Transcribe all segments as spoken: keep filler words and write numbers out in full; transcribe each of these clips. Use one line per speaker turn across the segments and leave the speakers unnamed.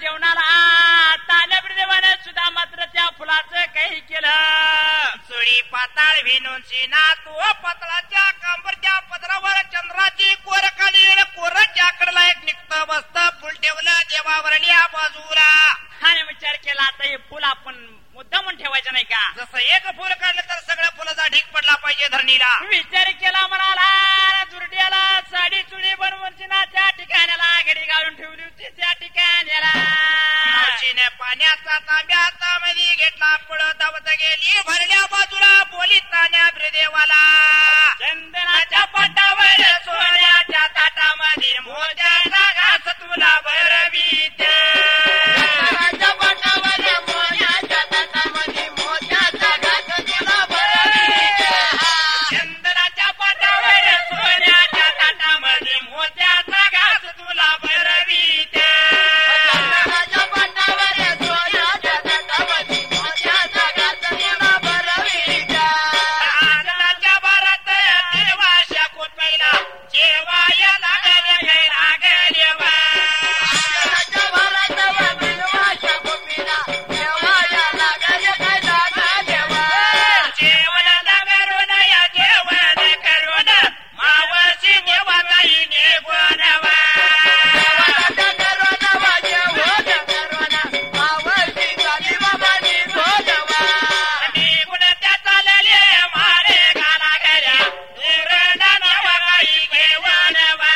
जेवणाला तान्या देवाने सुद्धा मात्र त्या फुलाचं काही केलं.
चोळी पाताळ विनूनची ना तू पतळाच्या कंबरच्या पदरावर चंद्राची कोर खाली कोरच्या कडला एक निघतं बसत फुल ठेवलं देवावरल्या बाजूला.
आणि विचार केला आता हे फुल आपण मुद्दा म्हणून ठेवायचं नाही का.
जसं एक फुल काढलं तर सगळ्या फुलाचा ढीक पडला पाहिजे धरणीला.
विचार केला म्हणाला दुर्ड्याला साडी चुडी बनवून ना त्या ठिकाणाला घडी घालून ठेवली होती त्या ठिकाणाला.
मावशीने पाण्याचा तांब्या हातामध्ये घेतला पुढं धावत गेली भरल्या बाजूला बोली तान्या ब्रिदेवाला.
चंदनाच्या पाटावर
सोन्याच्या ताटामध्ये मोत्याचा घास तुला भरवीत.
चंदनाच्या पाटावर सोन्याच्या ताटामध्ये मोत्याचा घास तुला भरवीत.
चंदनाच्या पाटावर सोन्याच्या ताटामध्ये मोत्याचा घास तुला भरवीत.
चंदनाच्या पाटावर सोन्याच्या ताटामध्ये मोत्याचा घास तुला भरवीत.
आजच्या भारत देवाशा कोपैला जेवाया लागल्या काय लागलेवा.
आजच्या भारतावर देवाच्या कोपीला जेवाया लागल्या काय लागलेवा.
जेवण करून या जेवण करून मावशी देवाताई निघूनवा. निघून त्या चालले मारे गाला घऱ्या दुरडा नवाई घेवणवा.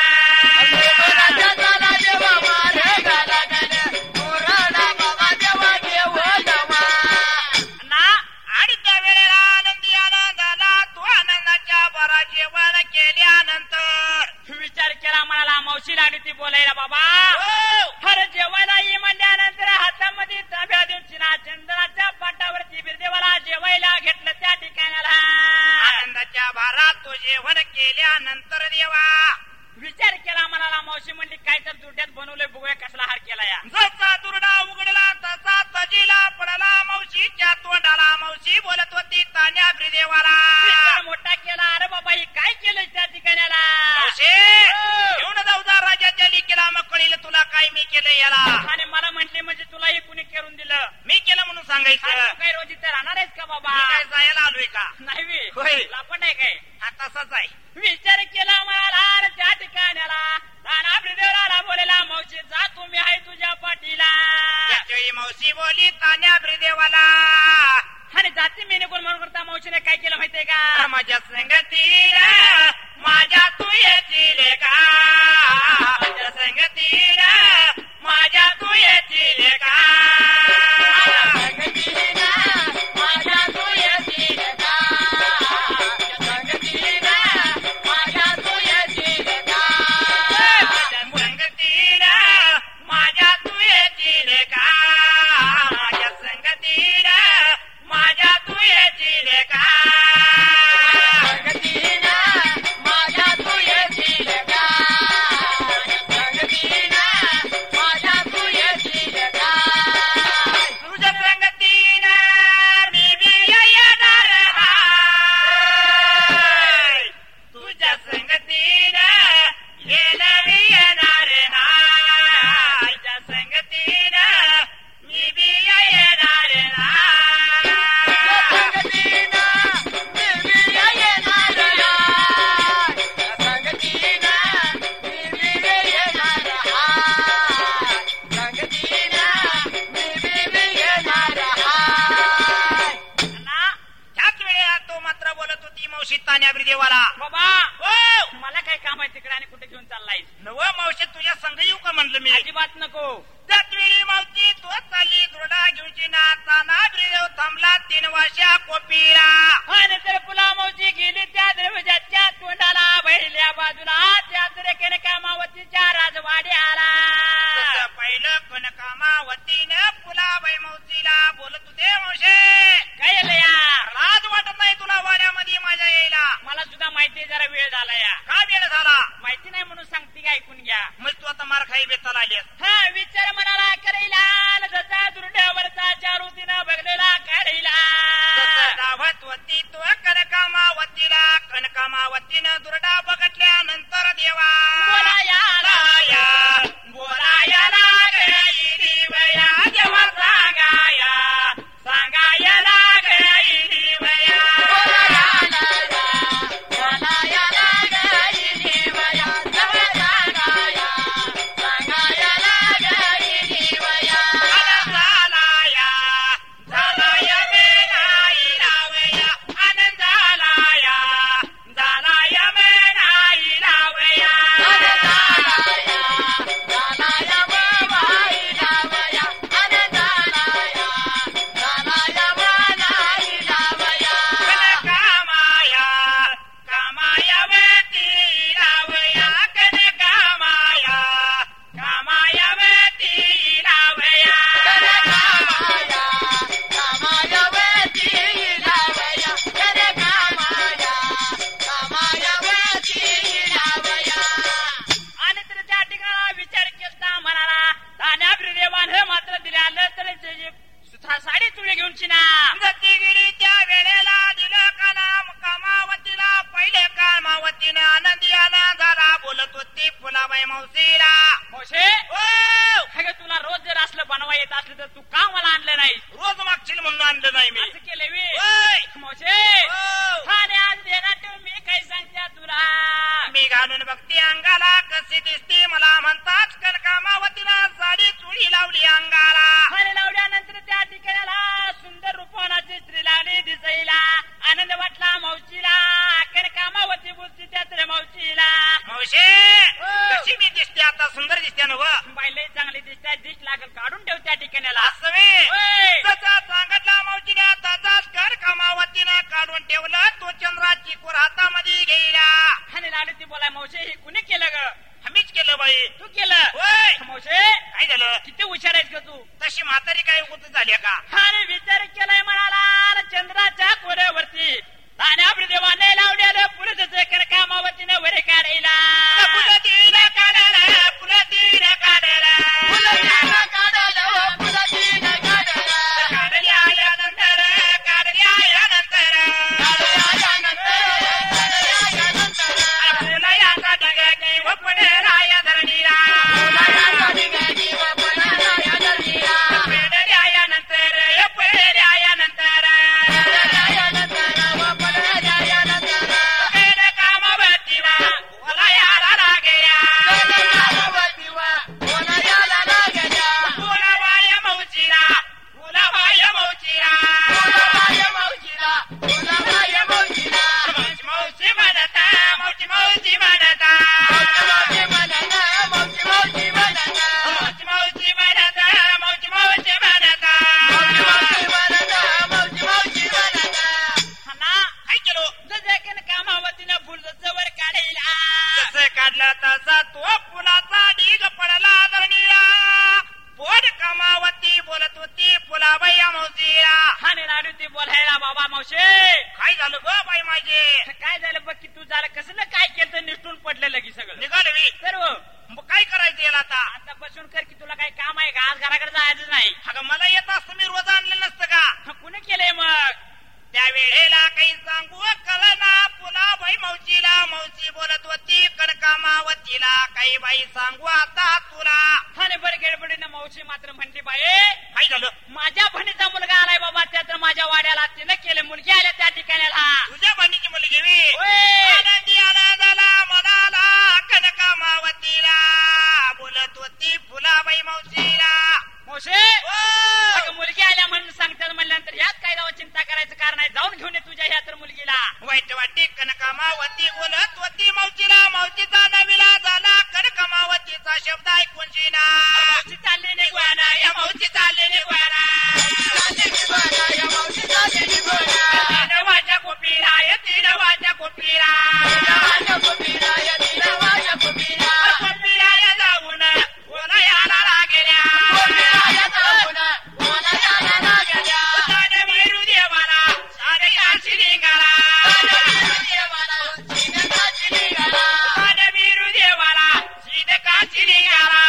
ना अडीच्या वेळेला आनंदी आनंदाला तू आनंदाच्या बरा जेवण केल्यानंतर
विचार केला म्हणाला मावशी लागली ती बोलायला बाबा. हर जेवायला ये म्हणल्यानंतर हातामध्ये तांब्या देऊन चिना चंदनाच्या पाटावरती बिरदेवाला जेवायला घेतलं त्या ठिकाणाला.
आनंदाच्या भारात तो जेवण केल्यानंतर देवा
विचार केला म्हणाला मावशी म्हणली काय तर दुर्ड्यात बनवलंय बघूया कसला हार केला या.
जसा दुर्डा उघडला तसा तजीला पडला मावशीच्या तोंडाला. मावशी बोलत होती तान्या ब्रिदेवाला.
विचार मोठा केला अरे बाबा हे काय केलंय त्या ठिकाणाला.
मावशी घेऊन जाऊजा राजाच्या लिकीला मग कळील तुला काय मी केलं याला.
आणि मला म्हटले म्हणजे तुला हे कुणी करून दिलं.
मी केलं म्हणून सांगायचं.
आणि तू काय रोज इथे राहणार आहेस का बाबा.
मी काय जायला आलोय का.
नाही बे.
होय.
लापट आहे काय.
हा तसाच आहे.
विचार केला मला त्या ठिकाणाला ताना ब्रिदेवाला बोलेला मावशी जा तुम्ही आहे तुझ्या पाठीला.
त्यावेळी मावशी बोली तान्या ब्रिदेवाला.
आणि जाती मी निघून म्हणून करता मावशीने काय केलं माहितीये का.
माझ्या संगतीला माझ्या तू येतील का. माझ्या संगतीला माझ्या तू येतील का.
माझ्या तू येतील का. संगतीला माझ्या तू येतील का.
संगतीला माझ्या तू येतील का. माझ्या संगतीला माझ्या तू येतील का.
संगतीला माझ्या तू येतील का. संगतीला माझ्या तू येतील का.
तुझ्या संगतीला मी बी येणार हाय. तुझ्या संगतीला गेला मी येणार नाही. तुझ्या संगतीला मी बी येणार नाही.
संगतीला मी बी येणार हाय. संगतीला मी बी येणार हाय. संगतीला मी बी येणार हाय.
ना त्याच वेळेला तो मात्र बोलत होती मावशी तान्या ब्रिदेवाला.
बाबा
हो
मला काय काम आहे तिकडे आणि कुठे घेऊन चाललाय.
नव मावशी तुझ्या संग येऊ का म्हणलं मी.
अजिबात नको.
त्याच वेळी मावशी तो चालली दुर्डा घेऊनची ना ताना ब्रिदेव थांबला तीन वर्षा कोपीला.
आणि तर पुला मावशी गेली त्या दरवाजाच्या तोंडाला बहिल्या बाजूला त्या दरेकेने कामावतीच्या राजवाड्याला.
तसं पहिलं कोण कामावतीनं पुलाबाई मावशीला बोलत होते मावशी
काय झालं या.
लाज वाटत नाही तुला वाड्यामध्ये माझ्या यायला.
मला सुद्धा माहिती जरा वेळ झाला या.
का वेळ झाला.
माहिती नाही म्हणून सांगते का ऐकून घ्या.
मग तू आता मार खाई बेताला आलीस.
हा विचार म्हणाला करेला जसा दुर्ड्यावरचा चारुतीनं बघलेला काढीला.
तसं धावत होती तो कनकामावतीला. कनकामावतीनं दुर्डा बघितल्यानंतर देवा
बोलाया
बोलाया बोलाया लागली बाई.
आता साडी चुळी घेऊन चिना
दत्तीगिरी त्या वेळेला दिलं का नाम कामावतीला पहिले कामावतीनं आनंदी आनंद झाला बोलत होती फुलाबाई मावशीला
मावशे
ओ
अगं तुला रोज जर असलं बनवा येत असलं तर तू का मला आणलं नाही
रोज मागशील म्हणून आणलं नाही मी
असं केलं वी
ओय!
मावशे
ओ!
ठाणे आज देणार मी काय सांगते तुला
मी घालून बघती अंगाला कशी दिसती मला म्हणतात कनकामावतीनं साडी चुडी लावली अंगाला
ठाणे लावल्यानंतर त्या ठिकाणाला सुंदर रूपवनाची स्त्री लागली दिसायला आनंद वाटला मावशीला कनकामावती बोलती त्या तर मावशीला
मावशे
ओ!
कशी मी दिसते आता सुंदर दिसते ना व
बाईला चांगली दिसते दिस लागल काढून ठेव त्या ठिकाणाला
असं मी
ओय!
तसा सांगितला मावशीने तसाच कर कामावतीनं काढून ठेवलं तो चंद्राची कोर हातामध्ये गेला
ठाणे लागली ती बोलाय मावशे हे कुणी केलं ग
आम्हीच केलं बाई
तू केलं
ओय!
मावशे
काय झालं
किती हुशार आहेस का तू
तशी म्हातारी काय होत झाली का
आणि विचार केलाय म्हणाला चंद्राच्या कोऱ्यावरती आणि आपल्या देवाने लावलेलं पुरुष कामावतीनं वरे काढायला
फुलतीनं काढायला फुलतीनं काढायला काढली आल्यानंतर काढली आल्यानंतर फुलं याचा ढगा की वपणे राया धरणीला पेढे आल्यानंतर पेढे आल्यानंतर पेढे कामावतीला ओला याला लागेया फुला वाया मौजीला फुला वाया मौजीला मौजी मौजी म्हणता मौजी मौजी म्हणता मौजी मौजी म्हणता मौजी मौजी म्हणता
ना
काय केलो
जसं कामावतीनं फुल वर काढायला
जसं काढलं तसा तो फुलाचा ढीग पडला धरणीला पोट कामावती बोलत होती फुलाबाई मौजीला
आणि लाडू ती बोलायला बाबा मावशे
काय झालं ग बाई माझे
काय झालं बघ की तू झालं कसं ना काय केलं तर निष्ठून पडलं लगी सगळं
निघालवी
सर्व
मग काय करायचं याला आता
आता बसून कर की तुला काही काम आहे का आज घराकडे जायचं नाही
अगं मला येत असतं मी रोज आणलं नसतं का
कुणी केलंय मग
त्या वेळेला काही सांगू कळना पुन्हा बाई मौजीला मौजी बोलत होती कणकामावतीला काही बाई सांगू आता तुला
आणि बरं गडबडीनं मावशी मात्र म्हणली बाई
काय झालं
माझ्या बहिणीचा मुलगा आलाय बाबा त्या तर माझ्या वाड्याला तिनं केलं मुलगी आल्या त्या ठिकाणाला
तुझ्या बहिणीची मुलगी वी
ओय!
आनंदी आनंदाला मनाला कनकामावतीला बोलत होती फुलाबाई मौजीला
मावशे अगं मुलगी आल्या म्हणून सांगतात म्हणल्यानंतर ह्यात काय राव चिंता करायचं कारण आहे जाऊन घेऊन ये तुझ्या ह्या तर मुलगीला
वाईट वाटी कनकामावती बोलत होती मौजीला मौजीचा नवीला झाला कनकामावतीचा शब्द ऐकून जीना
मावशी चालली निघवाना
या मौजी चालले निघवाना तीन वाजा कोपीरा या तीन वाजा कोपीरा कोपीरा या जाऊन बोला याला लागेल्या सारे वीरू देवाला सारे याची निघाला सारे वीरू देवाला सीध काची निघाला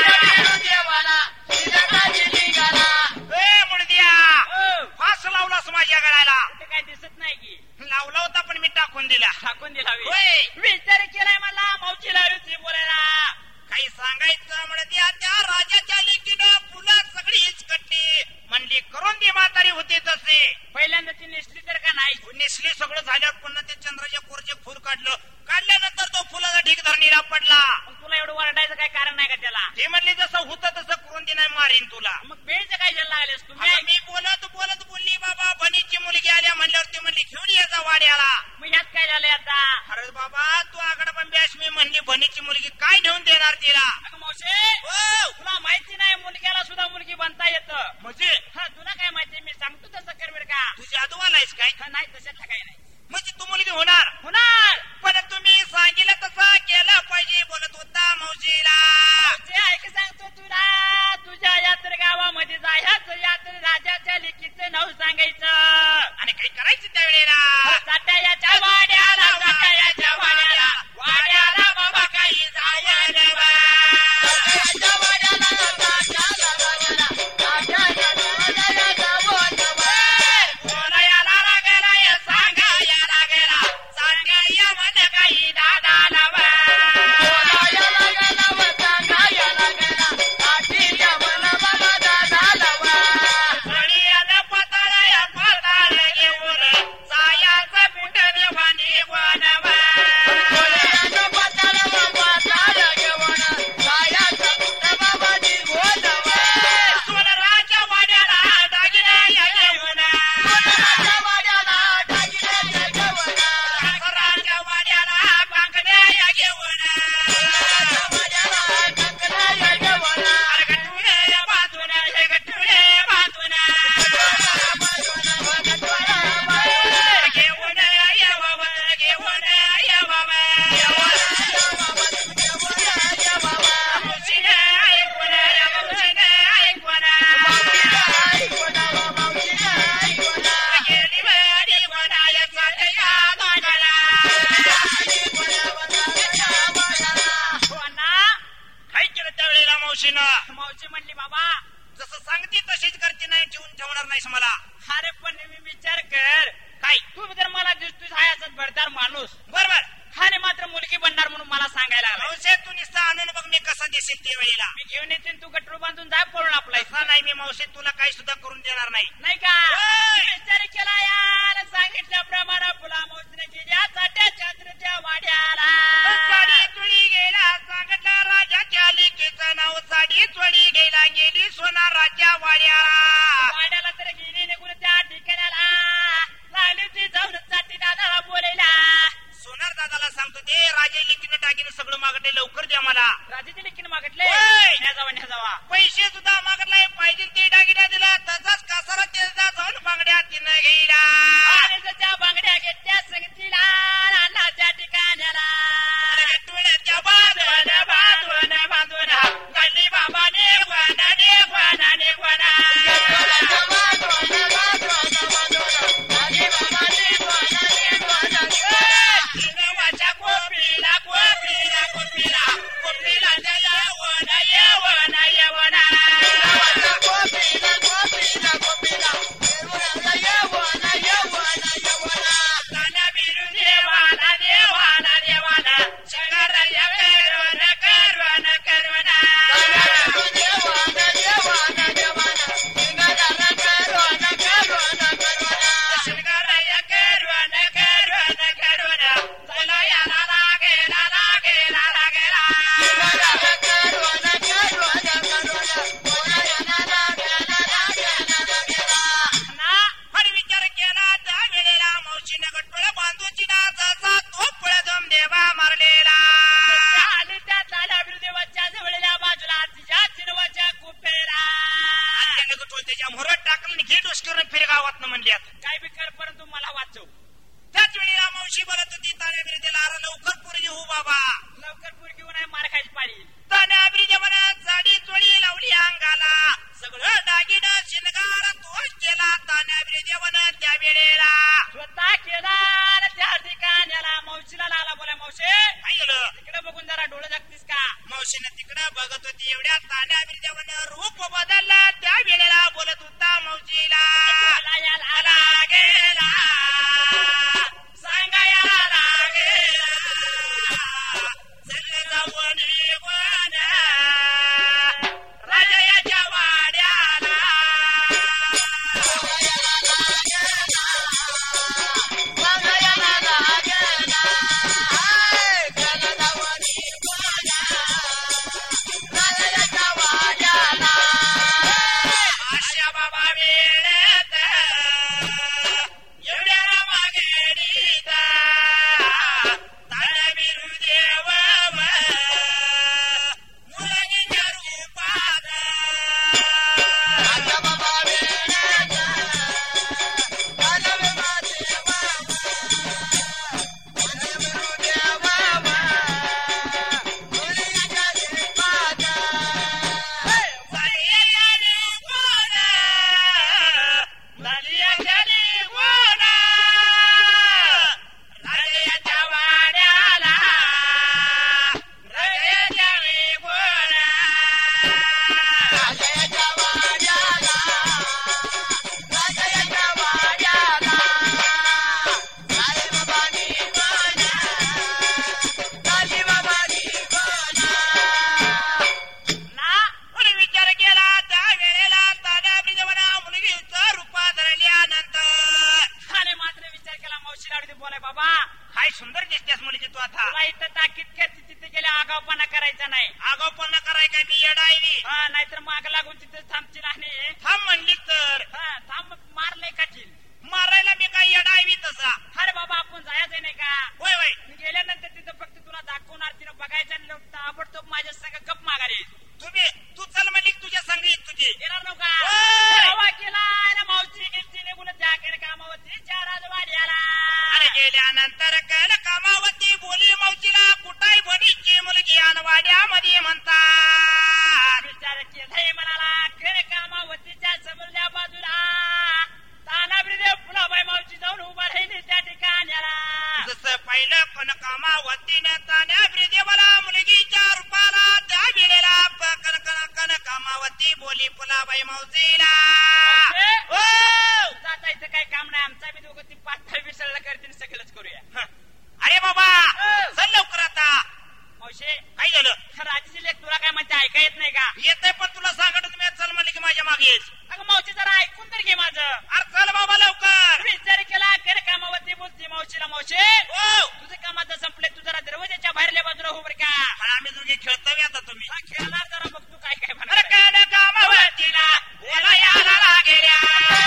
ए मुडद्या
हो,
फास लावलास माझ्या गळ्याला
कुठे काय दिसत नाही की
लावला होता पण मी टाकून दिला
टाकून दिला वी.
होय.
विचार केलाय मला मावशी लावली बोलायला
काही सांगायचं म्हणत्या त्या राजाच्या लेकीनं पुन्हा सगळी हिचकटली म्हणली करून दी म्हातारी होती तसे
पहिल्यांदा ती नेसली तर का नाही
नेसली सगळं झाल्यावर पुन्हा ते चंद्राच्या कोरचे फुल काढलं काढल्यानंतर तो फुलाचा ढीक धरणीला पडला
मग तुला एवढं वरडायचं काय कारण नाही का त्याला
ते म्हणली जसं होतं तसं करून दी नाही मारीन तुला
मग बेळचं काय झालं लागलेस तुम्ही
आता मी बोलत बोलत बोलली बाबा बनीची मुलगी आल्या म्हणल्यावर ती म्हणली घेऊन ये जा वाड्याला
मग ह्यात काय झालंय आता
अरे बाबा तू आगड पण बॅस मी म्हणली बनीची मुलगी काय घेऊन देणार तिला
अगं मावशे
ओ,
तुला माहिती नाही मुलग्याला सुद्धा मुलगी बनता येतं
म्हणजे
हा तुला काय माहिती मी सांगतो तसं करवेर का
तू जादूवालायस काय
हा, नाही तशातलं काही नाही
म्हणजे तू मुलगी होणार
होणार
पण तुम्ही सांगितलं तसं केलं पाहिजे बोलत होता मौजीला
ते ऐक सांगतो तुला तुझ्या यात्र गावामध्ये जायचं यात्र राजाच्या लेकीचं नाव सांगायचं
आणि काही करायचं त्यावेळेला
साठ्याच्या वाड्याला साठ्याच्या वाड्याला
वाड्याला बाबा काही जायला बा.
राजा
कशीच करते नाही ठेवून ठेवणार नाहीस मला.
अरे पण मी विचार कर,
काय
तू तर मला दिसतोस हाय असाच भरदार माणूस,
बरोबर
आणि मात्र मुलगी बनणार म्हणून मला सांगायला लागला.
मावशे तू नुसता आणून बघ मी कसा दिसेल ते वेळेला.
मी घेऊन येते तू गटरू बांधून जा पळून आपला.
तसा नाही मी मावशे तुला काही सुद्धा करून देणार नाही.
नाही का
होय.
विचार केला यार, सांगितल्याप्रमाणे फुला मोजणे गेल्या चाट्या चांद्रच्या वाड्याला.
साडी चोळी गेला सांगितलं राजाच्या लेकीचं नाव, साडी चोळी गेला गेली सोना राजा वाड्याला.
वाड्याला तर गेली निघून त्या ठिकाणाला, लागली ती जाऊन साठी दादाला बोलायला.
सोनार दादाला सांगतो ते राजे लेकीनं टाकीनं सगळं मागते लवकर द्या मला.
राजाची लेकीन मागितले,
होय.
न्या जावा न्या जावा.
पैसे सुद्धा मागतलाय, पाहिजे ते दागिन्या दिला तसाच कासारा त्याचा जाऊन बांगड्या तिनं गेला.
आणि त्याच्या बांगड्या घेतल्या संगतीला आणला त्या ठिकाणाला.
तुळ्याच्या बाजून बाजून बाजून गल्ली बाबाने वनाने वनाने वना वाच्या कोपीला कोपीला कोपीला कोपीला जया वना ये वना ये वना गाण्या बिरू देवाना देवाना देवाना शंकरया करवण करवण करवना शंकरया करवण करवण करवना चला याला लागेला लागेला लागेला ना आणि विचार केला त्या वेळेला मावशीनं गटोळा बांधूची नाचाचा तो पळदम देवा मारलेला.
आणि त्या ताल्या बिरुदेवाच्या जवळल्या बाजूला तिच्या चिरवाच्या कुपेला.
त्यानं गटोळ त्याच्या मोहरात टाकलं आणि घे डोसकीवरून फिर गावात म्हणल्यात.
काय बी कर परंतु मला वाचव.
त्याच वेळेला मावशी बोलत होती तान्या बिरुदेला, अरे लवकर पोरगी हो बाबा.
लवकर पुरगी नाही मार खायची पाळी.
तान्या बिरुदे म्हणा साडी चोळी लावली अंगाला, सगळं दागिनं शिनगार तोच केला तान्या बिरुदेवानं त्या वेळेला.
स्वतः केला आणि त्या ठिकाण्याला मावशीला लागला बोला, मावशे
काय झालं?
तिकडे बघून जरा डोळे जागतीस का.
मावशीनं तिकडं बघत होती, एवढ्या तान्या बिरुदेवानं रूप बदलला त्या वेळेला बोलत होता मावशीला,
मला याला
लागेला सांगाया लागेला चल जाऊन वन राजाच्या वाड्याला. आशा बाबा वेळेत एवढ्या मागेडीत तान्या बिरुदेव मुलगीच्या रूपात राजाच्या वाड्याला राजाच्या वेगोळा ना कोणी विचार केला त्या वेळेला तान्या बिरुदेवानं मुलगीचं रूपात धरल्यानंतर
आणि मात्र विचार केला मावशीला अगदी बोलाय, बाबा
काय सुंदर दिसतेस मुलगी तू आता.
तुला इथं ताकीद करते तिथे गेल्या आगावपणा करायचा नाही.
आगाऊपणा कराय काय मी येडायवी.
हा नाहीतर माग लागून तिथे थांबतील आणि
थांब म्हणली तर
हा थांब मारलंय काढील.
मारायला मी काय येडायवी तसा.
अरे बाबा आपण जायचंय नाही का.
होय होय
मी गेल्यानंतर तिथं फक्त तुला दाखवणार, तिनं बघायचं आणि लोक ताबडतोब माझ्या संग गप मागारे.
तुम्ही तू चल म्हणली की तुझ्या संग येत तुझी.
येणार नव्हता
होय.
तेव्हा केला आणि मावशी गेलती निघून त्या केलं कामावरती चार राजवाड्याला.
आणि गेल्यानंतर कळ कामावती बोली मावशीला, कुठाय बनीची मुलगी अनवाड्यामध्ये म्हणतात.
विचार केलाय म्हणाला, खरं कामावतीच्या काही काम नाही आमचा बी दोघं ती पातळ विसरला करतील सगळंच करूया.
अरे बाबा चल लवकर आता.
मावशे
काय झालं?
राजाची लेख तुला काय म्हणते ऐका येत नाही का?
येतंय पण तुला सांगत मी चल म्हणले की माझ्या मागे येस.
अगं मावशी जरा ऐकून तर घे माझं.
अरे चल बाबा लवकर.
विचार केला कर कामावरती बोलती मावशीला. मावशे
हो
तुझं कामाचं संपले तू जरा दरवाजाच्या बाहेरल्या बाजूला उभं का.
आम्ही दोघे खेळतोय आता तुम्ही.
खेळणार जरा बघ तू काय काय
अरे
म्हणा.
काय कामावरतीला बोला याला लागेल्या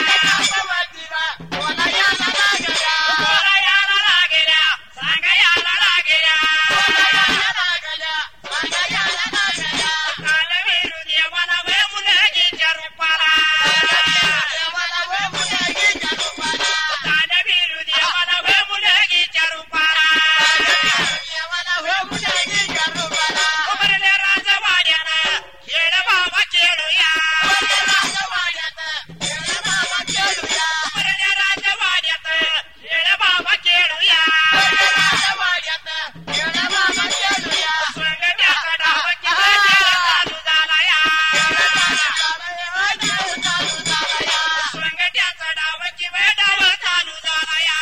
बोला याला लागल्या
बोला याला लागेल्या सांगा याला लागेल्या काल विरू देवाला वे मुलगीच्या रूपाला काल विरू देवाला वे मुलगीच्या रूपाला उमरले राजवाड्यानं खेळ बाबा खेळूया उमरले राजवाड्यात खेळ बाबा खेळूया सोंगट्याचा डाव किती चालू झाला या सोंगट्याचा डाव किती डाव चालू झाला या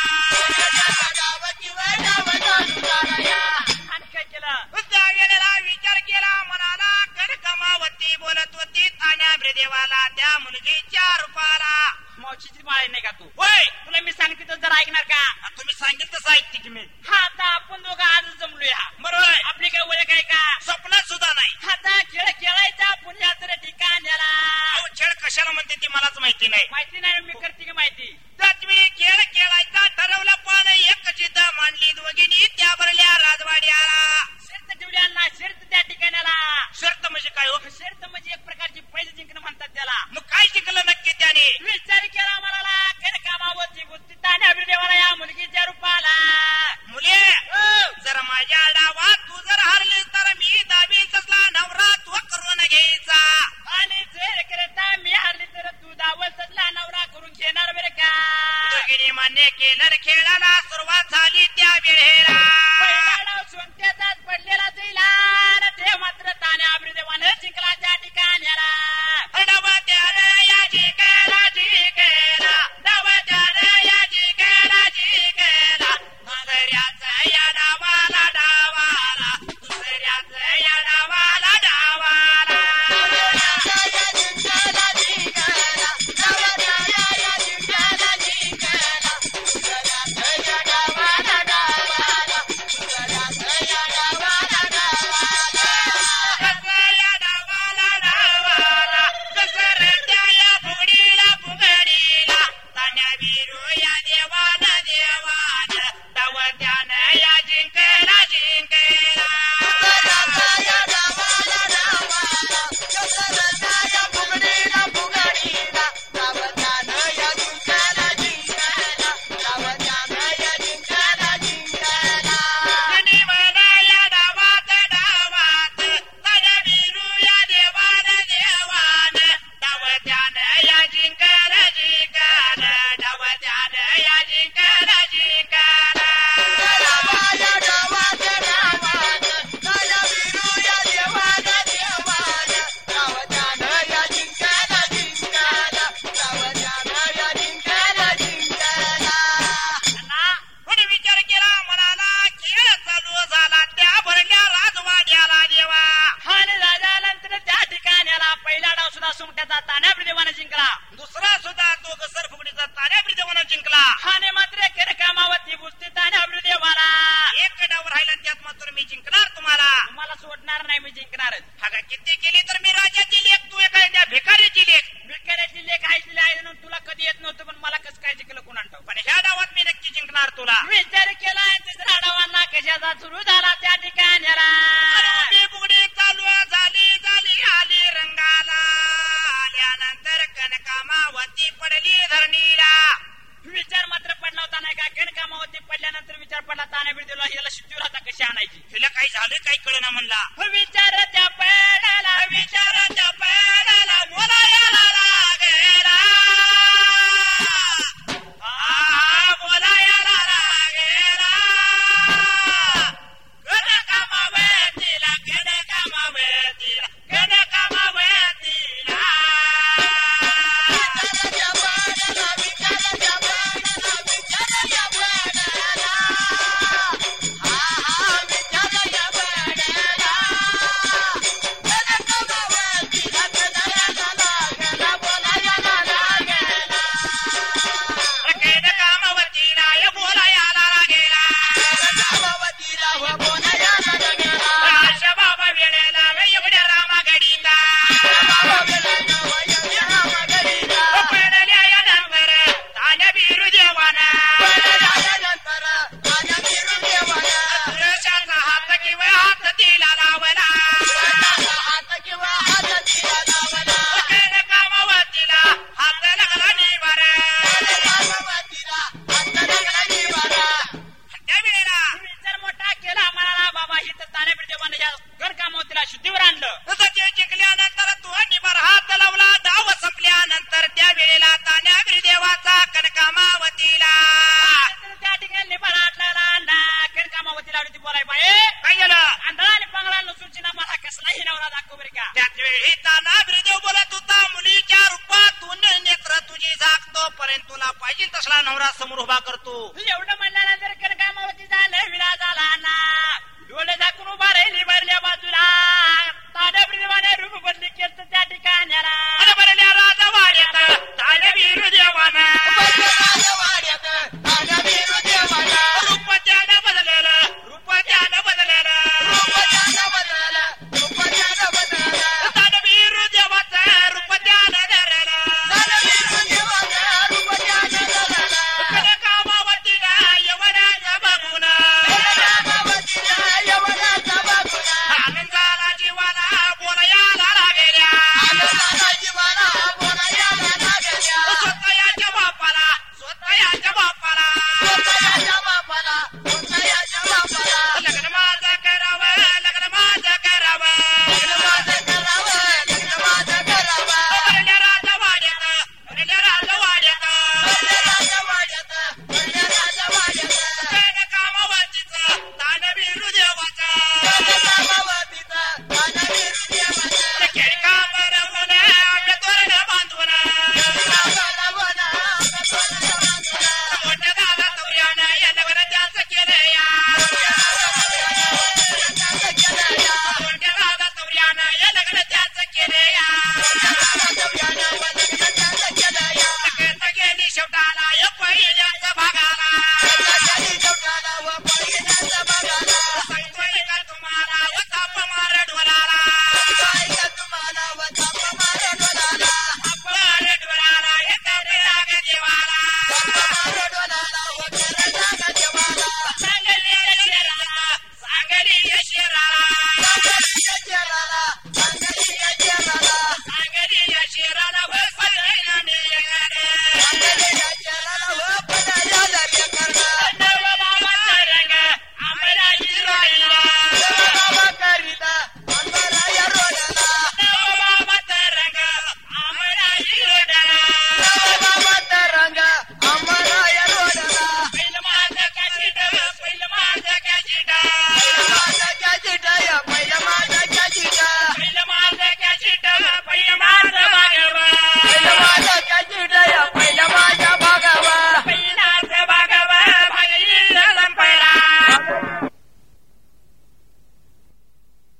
आणि काय केलं?
गेलेला विचार केला मनाला कड कमावती बोलत होती तान्या ब्रिदेवाला त्या मुलगीच्या रूपाला.
मावशीची माळे नाही का तू?
होय
तुला मी सांगते तर जरा ऐकणार का?
तुम्ही सांगितलं तसं ऐकते की मी.
हा आता आपण दोघं आजच जमलोय. हा
बरोबर आहे.
आपली काय ओळख आहे का?
स्वप्नात सुद्धा नाही.
आता खेळ खेळायचा पुण्याचं ठिकाण्याला.
अहो खेळ कशाला म्हणते ती मलाच माहिती नाही.
माहिती नाही मी करते की माहिती.
तत्वी खेळ खेळायचा ठरवलं पण एक जिद्द मांडली दोघींनी त्या भरल्या राजवाड्याला.
शर्त ठेवल्या शर्त त्या ठिकाण्याला.
शर्त म्हणजे काय हो?
शर्त म्हणजे एक प्रकारची पैसे जिंकणं म्हणतात त्याला.
मग काय शिकलं नक्की त्याने?
विचार केला मला कर कामावरची बुद्धी तान्या देवाला या मुलगीच्या रूपाला.
मुले जर माझ्या डावात तू जर हरलीस तर मी दाबीच असला नवरा तू करून घ्यायचा
आणि जर करता मी हरली तर तू दावतला नवरा करून घेणार बरं का?
दोघींनी मान्य केलं खेळाला सुरुवात झाली त्या वेळेला.
सोनत्याचाच पडलेला दिला ते मात्र तान्या देवानं जिंकला त्या ठिकाण्याला.
डवत्यानं या जिंकायला जिंकायला डवत्यानं या जिंकायला जिंकायला दुसऱ्याच या डावाला डावाला दुसऱ्याच या डावाला डावाला
विचार मात्र पडला होता नाही का? गणकामावरती पडल्यानंतर विचार पडला तान्या बिरदेवाला याला शिट्टीवर आता कशी आणायची.
तिला काही झालं काही कळना म्हणला.
विचाराच्या पडाला
विचाराच्या पडाला बोला याला लागेला बोला याला लागेला गणकामावरतीला गणकामावरतीला गणकामावरतीला देखील तसला नवरा समोर उभा करतो.
एवढं म्हणल्यानंतर